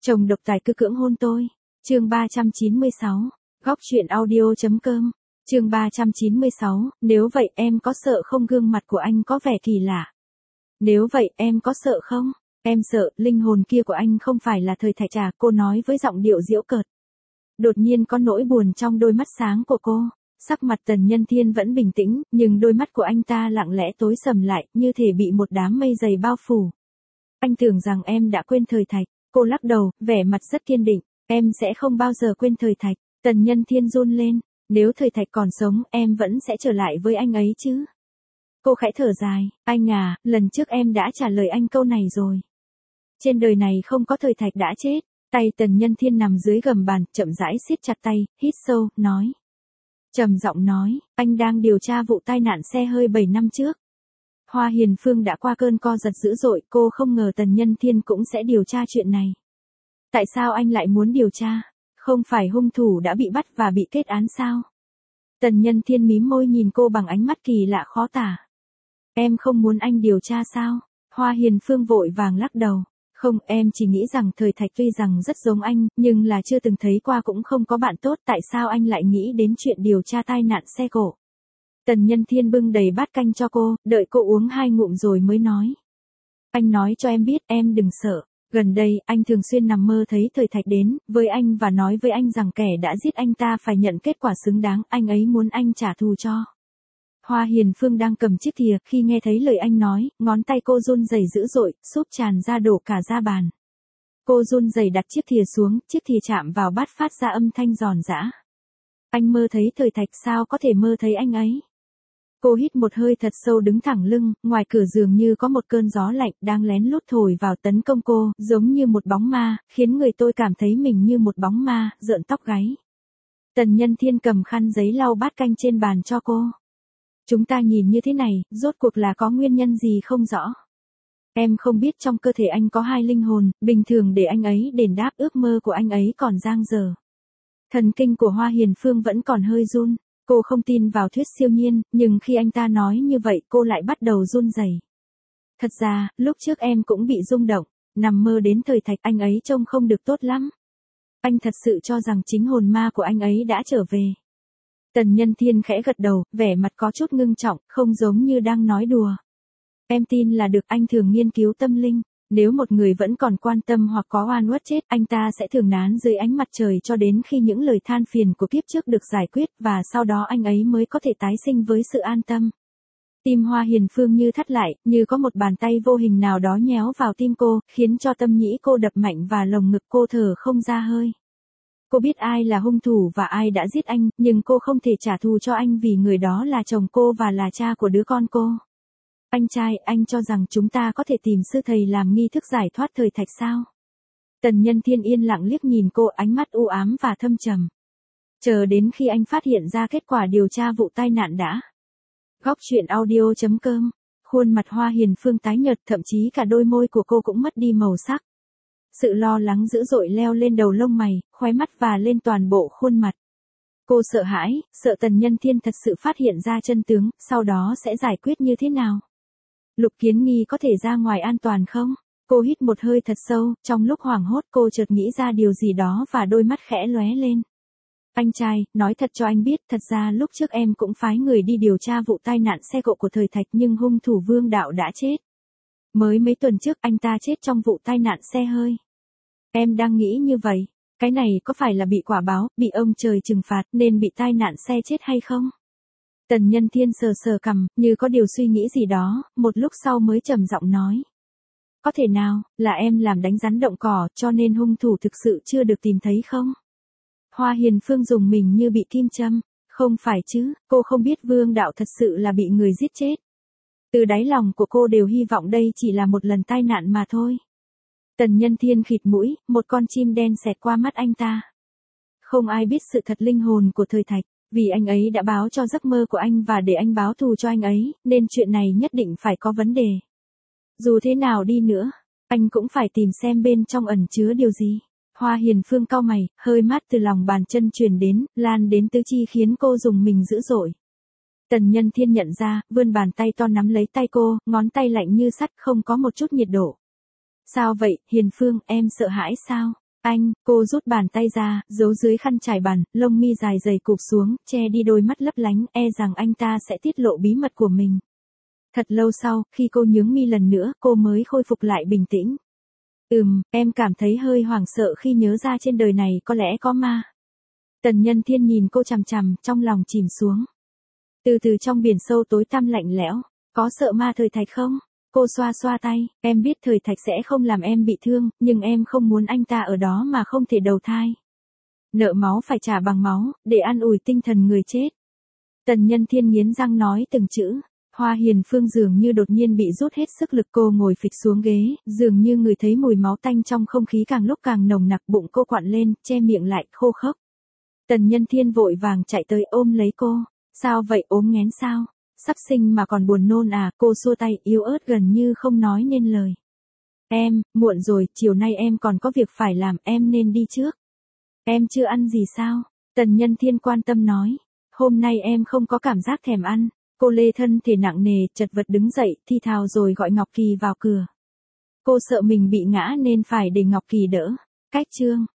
Chồng độc tài cứ cưỡng hôn tôi. Chương 396. Góc truyện audio.com. Chương 396, nếu vậy em có sợ không, gương mặt của anh có vẻ kỳ lạ. Nếu vậy em có sợ không? Em sợ, linh hồn kia của anh không phải là Thời Thạch à, cô nói với giọng điệu giễu cợt. Đột nhiên có nỗi buồn trong đôi mắt sáng của cô. Sắc mặt Tần Nhân Thiên vẫn bình tĩnh, nhưng đôi mắt của anh ta lặng lẽ tối sầm lại, như thể bị một đám mây dày bao phủ. Anh tưởng rằng em đã quên Thời Thạch. Cô lắc đầu, vẻ mặt rất kiên định. Em sẽ không bao giờ quên Thời Thạch. Tần Nhân Thiên run lên. Nếu Thời Thạch còn sống, em vẫn sẽ trở lại với anh ấy chứ. Cô khẽ thở dài. Anh à, lần trước em đã trả lời anh câu này rồi. Trên đời này không có Thời Thạch đã chết. Tay Tần Nhân Thiên nằm dưới gầm bàn, chậm rãi siết chặt tay, hít sâu, nói. Trầm giọng nói, anh đang điều tra vụ tai nạn xe hơi 7 năm trước. Hoa Hiền Phương đã qua cơn co giật dữ dội, cô không ngờ Tần Nhân Thiên cũng sẽ điều tra chuyện này. Tại sao anh lại muốn điều tra? Không phải hung thủ đã bị bắt và bị kết án sao? Tần Nhân Thiên mím môi nhìn cô bằng ánh mắt kỳ lạ khó tả. Em không muốn anh điều tra sao? Hoa Hiền Phương vội vàng lắc đầu. Không, em chỉ nghĩ rằng Thời Thạch tuy rằng rất giống anh, nhưng là chưa từng thấy qua cũng không có bạn tốt. Tại sao anh lại nghĩ đến chuyện điều tra tai nạn xe cộ? Tần Nhân Thiên bưng đầy bát canh cho cô, đợi cô uống 2 ngụm rồi mới nói. Anh nói cho em biết, em đừng sợ. Gần đây, anh thường xuyên nằm mơ thấy Thời Thạch đến với anh và nói với anh rằng kẻ đã giết anh ta phải nhận kết quả xứng đáng, anh ấy muốn anh trả thù cho. Hoa Hiền Phương đang cầm chiếc thìa, khi nghe thấy lời anh nói, ngón tay cô run rẩy dữ dội, súp tràn ra đổ cả ra bàn. Cô run rẩy đặt chiếc thìa xuống, chiếc thìa chạm vào bát phát ra âm thanh giòn giã. Anh mơ thấy Thời Thạch, sao có thể mơ thấy anh ấy? Cô hít một hơi thật sâu, đứng thẳng lưng, ngoài cửa dường như có một cơn gió lạnh đang lén lút thổi vào tấn công cô, giống như một bóng ma, khiến người tôi cảm thấy mình như một bóng ma, rợn tóc gáy. Tần Nhân Thiên cầm khăn giấy lau bát canh trên bàn cho cô. Chúng ta nhìn như thế này, rốt cuộc là có nguyên nhân gì không rõ. Em không biết trong cơ thể anh có 2 linh hồn, bình thường để anh ấy đền đáp ước mơ của anh ấy còn dang dở. Thần kinh của Hoa Hiền Phương vẫn còn hơi run. Cô không tin vào thuyết siêu nhiên, nhưng khi anh ta nói như vậy cô lại bắt đầu run rẩy. Thật ra, lúc trước em cũng bị rung động, nằm mơ đến Thời Thạch, anh ấy trông không được tốt lắm. Anh thật sự cho rằng chính hồn ma của anh ấy đã trở về. Tần Nhân Thiên khẽ gật đầu, vẻ mặt có chút ngưng trọng, không giống như đang nói đùa. Em tin là được, anh thường nghiên cứu tâm linh. Nếu một người vẫn còn quan tâm hoặc có oan uất chết, anh ta sẽ thường nán dưới ánh mặt trời cho đến khi những lời than phiền của kiếp trước được giải quyết, và sau đó anh ấy mới có thể tái sinh với sự an tâm. Tim Hoa Hiền Phương như thắt lại, như có một bàn tay vô hình nào đó nhéo vào tim cô, khiến cho tâm nhĩ cô đập mạnh và lồng ngực cô thở không ra hơi. Cô biết ai là hung thủ và ai đã giết anh, nhưng cô không thể trả thù cho anh vì người đó là chồng cô và là cha của đứa con cô. Anh trai, anh cho rằng chúng ta có thể tìm sư thầy làm nghi thức giải thoát Thời Thạch sao? Tần Nhân Thiên yên lặng liếc nhìn cô, ánh mắt u ám và thâm trầm. Chờ đến khi anh phát hiện ra kết quả điều tra vụ tai nạn đã. Góc truyện audio.com. Khuôn mặt Hoa Hiền Phương tái nhợt, thậm chí cả đôi môi của cô cũng mất đi màu sắc. Sự lo lắng dữ dội leo lên đầu lông mày, khóe mắt và lên toàn bộ khuôn mặt. Cô sợ hãi, sợ Tần Nhân Thiên thật sự phát hiện ra chân tướng, sau đó sẽ giải quyết như thế nào? Lục Kiến Nghi có thể ra ngoài an toàn không? Cô hít một hơi thật sâu, trong lúc hoảng hốt cô chợt nghĩ ra điều gì đó và đôi mắt khẽ lóe lên. Anh trai, nói thật cho anh biết, thật ra lúc trước em cũng phái người đi điều tra vụ tai nạn xe cộ của Thời Thạch, nhưng hung thủ Vương Đạo đã chết. Mới mấy tuần trước anh ta chết trong vụ tai nạn xe hơi. Em đang nghĩ như vậy, cái này có phải là bị quả báo, bị ông trời trừng phạt nên bị tai nạn xe chết hay không? Tần Nhân Thiên sờ sờ cằm, như có điều suy nghĩ gì đó, một lúc sau mới trầm giọng nói. Có thể nào, là em làm đánh rắn động cỏ, cho nên hung thủ thực sự chưa được tìm thấy không? Hoa Hiền Phương dùng mình như bị kim châm. Không phải chứ, cô không biết Vương Đạo thật sự là bị người giết chết. Từ đáy lòng của cô đều hy vọng đây chỉ là một lần tai nạn mà thôi. Tần Nhân Thiên khịt mũi, một con chim đen xẹt qua mắt anh ta. Không ai biết sự thật linh hồn của Thời Thạch. Vì anh ấy đã báo cho giấc mơ của anh và để anh báo thù cho anh ấy, nên chuyện này nhất định phải có vấn đề. Dù thế nào đi nữa, anh cũng phải tìm xem bên trong ẩn chứa điều gì. Hoa Hiền Phương cau mày, hơi mát từ lòng bàn chân truyền đến, lan đến tứ chi khiến cô dùng mình dữ dội. Tần Nhân Thiên nhận ra, vươn bàn tay to nắm lấy tay cô, ngón tay lạnh như sắt, không có một chút nhiệt độ. Sao vậy, Hiền Phương, em sợ hãi sao? Anh, cô rút bàn tay ra, giấu dưới khăn trải bàn, lông mi dài dày cụp xuống, che đi đôi mắt lấp lánh, e rằng anh ta sẽ tiết lộ bí mật của mình. Thật lâu sau, khi cô nhướng mi lần nữa, cô mới khôi phục lại bình tĩnh. Em cảm thấy hơi hoảng sợ khi nhớ ra trên đời này có lẽ có ma. Tần Nhân Thiên nhìn cô chằm chằm, trong lòng chìm xuống. Từ từ trong biển sâu tối tăm lạnh lẽo, có sợ ma Thời Thạch không? Cô xoa xoa tay, em biết Thời Thạch sẽ không làm em bị thương, nhưng em không muốn anh ta ở đó mà không thể đầu thai. Nợ máu phải trả bằng máu, để an ủi tinh thần người chết. Tần Nhân Thiên nghiến răng nói từng chữ. Hoa Hiền Phương dường như đột nhiên bị rút hết sức lực, cô ngồi phịch xuống ghế, dường như người thấy mùi máu tanh trong không khí càng lúc càng nồng nặc, bụng cô quặn lên, che miệng lại, khô khốc. Tần Nhân Thiên vội vàng chạy tới ôm lấy cô. Sao vậy, ốm nghén sao? Sắp sinh mà còn buồn nôn à? Cô xua tay, yếu ớt gần như không nói nên lời. Em, muộn rồi, chiều nay em còn có việc phải làm, em nên đi trước. Em chưa ăn gì sao? Tần Nhân Thiên quan tâm nói. Hôm nay em không có cảm giác thèm ăn. Cô lê thân thể nặng nề, chật vật đứng dậy, thi thào rồi gọi Ngọc Kỳ vào cửa. Cô sợ mình bị ngã nên phải để Ngọc Kỳ đỡ. Cách chương